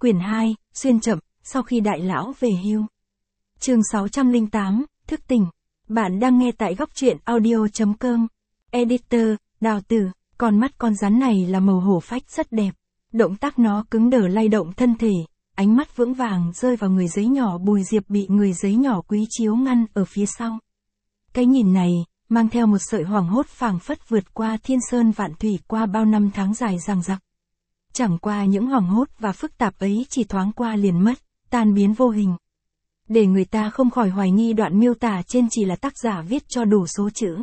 Quyển 2, xuyên chậm, sau khi đại lão về hưu. Chương 608, thức tỉnh. Bạn đang nghe tại góc truyện audio.com. Editor, Đào Tử. Con mắt con rắn này là màu hổ phách rất đẹp. Động tác nó cứng đờ lay động thân thể, ánh mắt vững vàng rơi vào người giấy nhỏ Bùi Diệp bị người giấy nhỏ Quý Chiếu ngăn ở phía sau. Cái nhìn này, mang theo một sợi hoảng hốt phảng phất vượt qua thiên sơn vạn thủy qua bao năm tháng dài dằng dặc. Chẳng qua những hoảng hốt và phức tạp ấy chỉ thoáng qua liền mất, tan biến vô hình. Để người ta không khỏi hoài nghi đoạn miêu tả trên chỉ là tác giả viết cho đủ số chữ.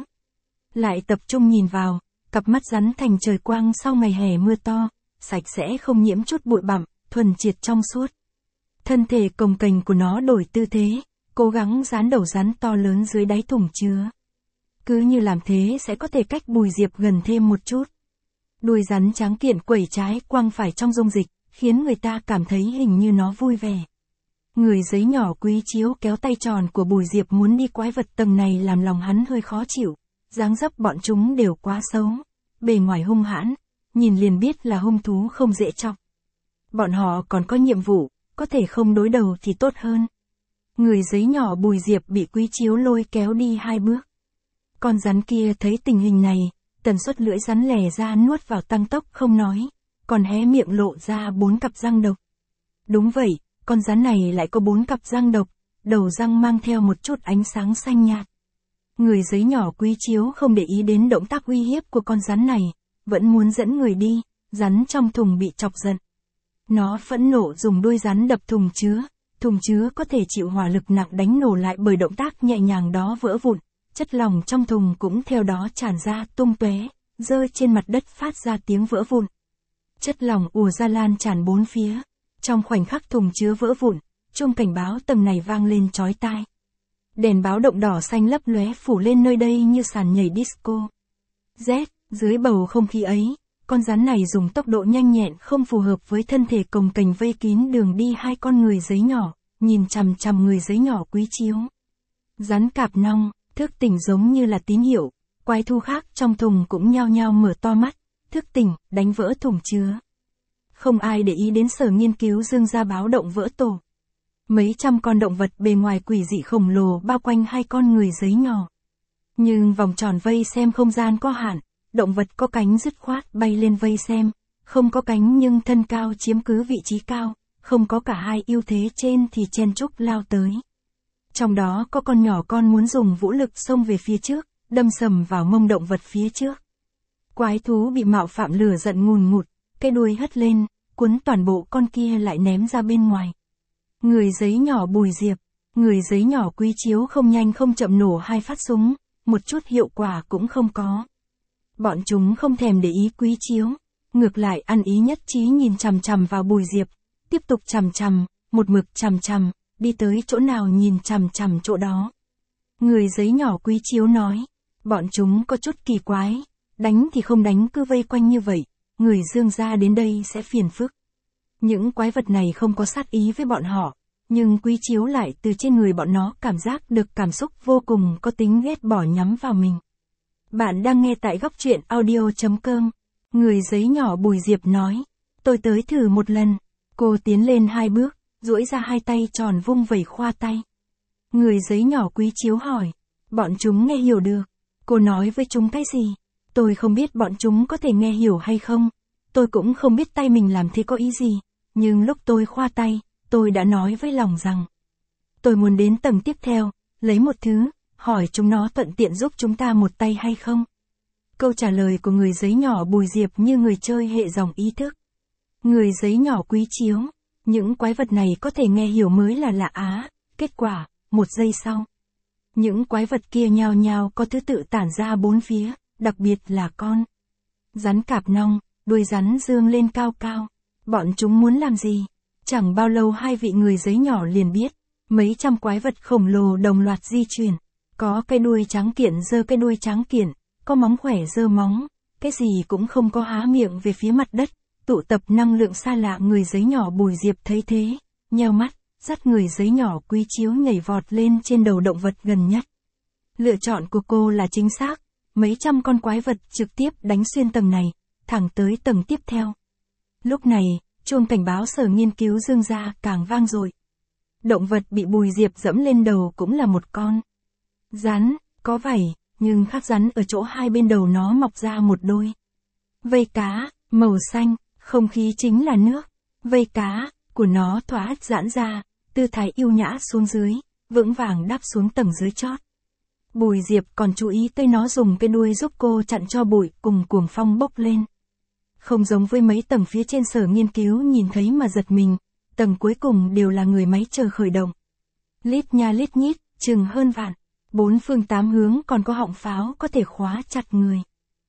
Lại tập trung nhìn vào, cặp mắt rắn thành trời quang sau ngày hè mưa to, sạch sẽ không nhiễm chút bụi bặm, thuần triệt trong suốt. Thân thể cồng kềnh của nó đổi tư thế, cố gắng dán đầu rắn to lớn dưới đáy thùng chứa. Cứ như làm thế sẽ có thể cách Bùi Diệp gần thêm một chút. Đuôi rắn tráng kiện quẩy trái quăng phải trong dung dịch, khiến người ta cảm thấy hình như nó vui vẻ. Người giấy nhỏ Quý Chiếu kéo tay tròn của Bùi Diệp muốn đi quái vật tầng này làm lòng hắn hơi khó chịu. Dáng dấp bọn chúng đều quá xấu, bề ngoài hung hãn, nhìn liền biết là hung thú không dễ chọc. Bọn họ còn có nhiệm vụ, có thể không đối đầu thì tốt hơn. Người giấy nhỏ Bùi Diệp bị Quý Chiếu lôi kéo đi 2 bước. Con rắn kia thấy tình hình này, tần suất lưỡi rắn lè ra nuốt vào tăng tốc không nói, còn hé miệng lộ ra 4 cặp răng độc. Đúng vậy, con rắn này lại có 4 cặp răng độc, đầu răng mang theo một chút ánh sáng xanh nhạt. Người giấy nhỏ Quý Chiếu không để ý đến động tác uy hiếp của con rắn này, vẫn muốn dẫn người đi, rắn trong thùng bị chọc giận. Nó phẫn nộ dùng đuôi rắn đập thùng chứa có thể chịu hỏa lực nặng đánh nổ lại bởi động tác nhẹ nhàng đó vỡ vụn, chất lỏng trong thùng cũng theo đó tràn ra tung tóe, rơi trên mặt đất phát ra tiếng vỡ vụn. Chất lỏng ùa ra lan tràn bốn phía, trong khoảnh khắc thùng chứa vỡ vụn, chuông cảnh báo tầng này vang lên chói tai. Đèn báo động đỏ xanh lấp lóe phủ lên nơi đây như sàn nhảy disco. Dưới bầu không khí ấy, con rắn này dùng tốc độ nhanh nhẹn không phù hợp với thân thể cồng kềnh vây kín đường đi hai con người giấy nhỏ, nhìn chằm chằm người giấy nhỏ Quý Chiếu. Rắn cạp nong, thức tỉnh giống như là tín hiệu, quái thú khác trong thùng cũng nhao nhao mở to mắt, thức tỉnh, đánh vỡ thùng chứa. Không ai để ý đến sở nghiên cứu dương ra báo động vỡ tổ. Mấy trăm con động vật bề ngoài quỷ dị khổng lồ bao quanh hai con người giấy nhỏ. Nhưng vòng tròn vây xem không gian có hạn, động vật có cánh dứt khoát bay lên vây xem, không có cánh nhưng thân cao chiếm cứ vị trí cao, không có cả hai ưu thế trên thì chen chúc lao tới. Trong đó có con nhỏ con muốn dùng vũ lực xông về phía trước, đâm sầm vào mông động vật phía trước. Quái thú bị mạo phạm lửa giận ngùn ngụt, cái đuôi hất lên, cuốn toàn bộ con kia lại ném ra bên ngoài. Người giấy nhỏ Bùi Diệp, người giấy nhỏ Quý Chiếu không nhanh không chậm nổ 2 phát súng, một chút hiệu quả cũng không có. Bọn chúng không thèm để ý Quý Chiếu, ngược lại ăn ý nhất trí nhìn chằm chằm vào Bùi Diệp, tiếp tục chằm chằm, một mực chằm chằm, đi tới chỗ nào nhìn chằm chằm chỗ đó. Người giấy nhỏ Quý Chiếu nói, bọn chúng có chút kỳ quái, đánh thì không đánh cứ vây quanh như vậy, người dương gia đến đây sẽ phiền phức. Những quái vật này không có sát ý với bọn họ, nhưng Quý Chiếu lại từ trên người bọn nó cảm giác được cảm xúc vô cùng có tính ghét bỏ nhắm vào mình. Bạn đang nghe tại góc truyện audio.com. Người giấy nhỏ Bùi Diệp nói, tôi tới thử một lần. Cô tiến lên 2 bước, duỗi ra 2 tay tròn vung vẩy khoa tay. Người giấy nhỏ Quý Chiếu hỏi, bọn chúng nghe hiểu được. Cô nói với chúng cái gì? Tôi không biết bọn chúng có thể nghe hiểu hay không. Tôi cũng không biết tay mình làm thế có ý gì. Nhưng lúc tôi khoa tay, tôi đã nói với lòng rằng, tôi muốn đến tầng tiếp theo, lấy một thứ, hỏi chúng nó thuận tiện giúp chúng ta một tay hay không. Câu trả lời của người giấy nhỏ Bùi Diệp như người chơi hệ dòng ý thức. Người giấy nhỏ Quý Chiếu, những quái vật này có thể nghe hiểu mới là lạ á. Kết quả, 1 giây sau, những quái vật kia nhao nhao có thứ tự tản ra bốn phía, đặc biệt là con rắn cạp nong, đuôi rắn dương lên cao cao. Bọn chúng muốn làm gì? Chẳng bao lâu 2 vị người giấy nhỏ liền biết, mấy trăm quái vật khổng lồ đồng loạt di chuyển. Có cái đuôi trắng kiện giơ cái đuôi trắng kiện, có móng khỏe giơ móng, cái gì cũng không có há miệng về phía mặt đất, tụ tập năng lượng xa lạ. Người giấy nhỏ Bùi Diệp thấy thế, nheo mắt, dắt người giấy nhỏ Quý Chiếu nhảy vọt lên trên đầu động vật gần nhất. Lựa chọn của cô là chính xác, mấy trăm con quái vật trực tiếp đánh xuyên tầng này, thẳng tới tầng tiếp theo. Lúc này, chuông cảnh báo Sở Nghiên cứu Dương gia càng vang dội. Động vật bị Bùi Diệp dẫm lên đầu cũng là một con rắn, có vảy, nhưng khác rắn ở chỗ hai bên đầu nó mọc ra một đôi vây cá, màu xanh, không khí chính là nước. Vây cá của nó thoá giãn ra, tư thái yêu nhã xuống dưới, vững vàng đáp xuống tầng dưới chót. Bùi Diệp còn chú ý tới nó dùng cái đuôi giúp cô chặn cho bụi cùng cuồng phong bốc lên. Không giống với mấy tầng phía trên Sở Nghiên cứu nhìn thấy mà giật mình, tầng cuối cùng đều là người máy chờ khởi động. Lít nha lít nhít, chừng hơn vạn, bốn phương tám hướng còn có họng pháo có thể khóa chặt người.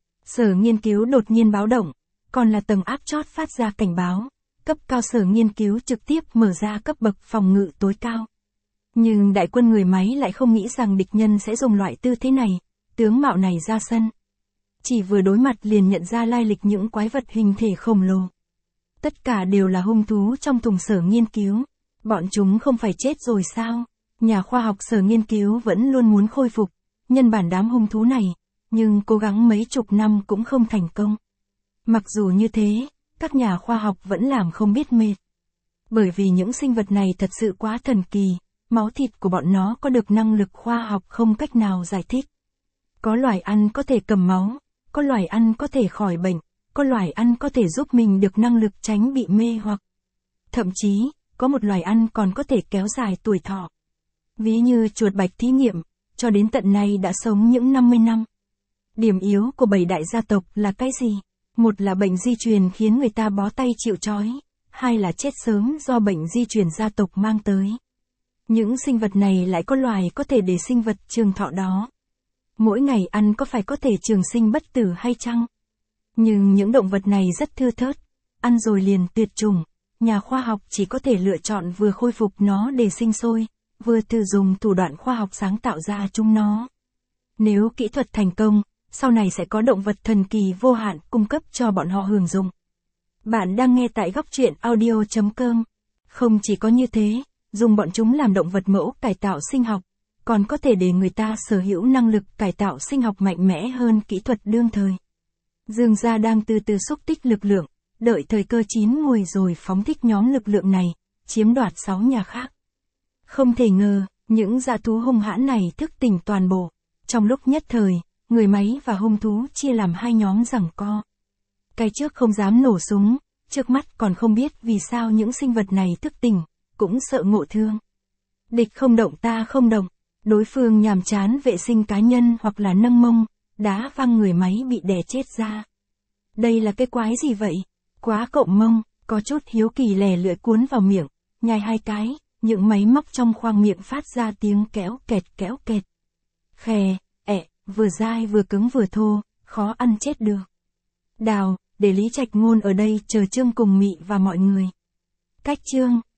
Sở Nghiên cứu đột nhiên báo động, còn là tầng áp chót phát ra cảnh báo. Cấp cao Sở Nghiên cứu trực tiếp mở ra cấp bậc phòng ngự tối cao. Nhưng đại quân người máy lại không nghĩ rằng địch nhân sẽ dùng loại tư thế này, tướng mạo này ra sân. Chỉ vừa đối mặt liền nhận ra lai lịch những quái vật hình thể khổng lồ. Tất cả đều là hung thú trong thùng Sở Nghiên cứu. Bọn chúng không phải chết rồi sao? Nhà khoa học Sở Nghiên cứu vẫn luôn muốn khôi phục nhân bản đám hung thú này, nhưng cố gắng mấy chục năm cũng không thành công. Mặc dù như thế, các nhà khoa học vẫn làm không biết mệt. Bởi vì những sinh vật này thật sự quá thần kỳ, máu thịt của bọn nó có được năng lực khoa học không cách nào giải thích. Có loài ăn có thể cầm máu, có loài ăn có thể khỏi bệnh, có loài ăn có thể giúp mình được năng lực tránh bị mê hoặc. Thậm chí, có một loài ăn còn có thể kéo dài tuổi thọ. Ví như chuột bạch thí nghiệm, cho đến tận nay đã sống những 50 năm. Điểm yếu của 7 đại gia tộc là cái gì? Một là bệnh di truyền khiến người ta bó tay chịu trói, hai là chết sớm do bệnh di truyền gia tộc mang tới. Những sinh vật này lại có loài có thể để sinh vật trường thọ đó. Mỗi ngày ăn có phải có thể trường sinh bất tử hay chăng? Nhưng những động vật này rất thưa thớt, ăn rồi liền tuyệt chủng. Nhà khoa học chỉ có thể lựa chọn vừa khôi phục nó để sinh sôi, vừa thử dùng thủ đoạn khoa học sáng tạo ra chúng nó. Nếu kỹ thuật thành công, sau này sẽ có động vật thần kỳ vô hạn cung cấp cho bọn họ hưởng dụng. Bạn đang nghe tại góc truyện audio.com. Không chỉ có như thế, dùng bọn chúng làm động vật mẫu cải tạo sinh học, còn có thể để người ta sở hữu năng lực cải tạo sinh học mạnh mẽ hơn kỹ thuật đương thời. Dương gia đang từ từ xúc tích lực lượng, đợi thời cơ chín muồi rồi phóng thích nhóm lực lượng này, chiếm đoạt 6 nhà khác. Không thể ngờ, những dã thú hung hãn này thức tỉnh toàn bộ. Trong lúc nhất thời, người máy và hung thú chia làm hai nhóm giằng co. Cái trước không dám nổ súng, trước mắt còn không biết vì sao những sinh vật này thức tỉnh, cũng sợ ngộ thương. Địch không động ta không động, đối phương nhàm chán vệ sinh cá nhân hoặc là nâng mông, đá văng người máy bị đè chết ra. Đây là cái quái gì vậy? Quá cộm mông, có chút hiếu kỳ lè lưỡi cuốn vào miệng, nhai 2 cái, những máy móc trong khoang miệng phát ra tiếng kéo kẹt. Khè, vừa dai vừa cứng vừa thô, khó ăn chết được. Đào, để Lý Trạch Ngôn ở đây chờ chương cùng Mị và mọi người. Cách chương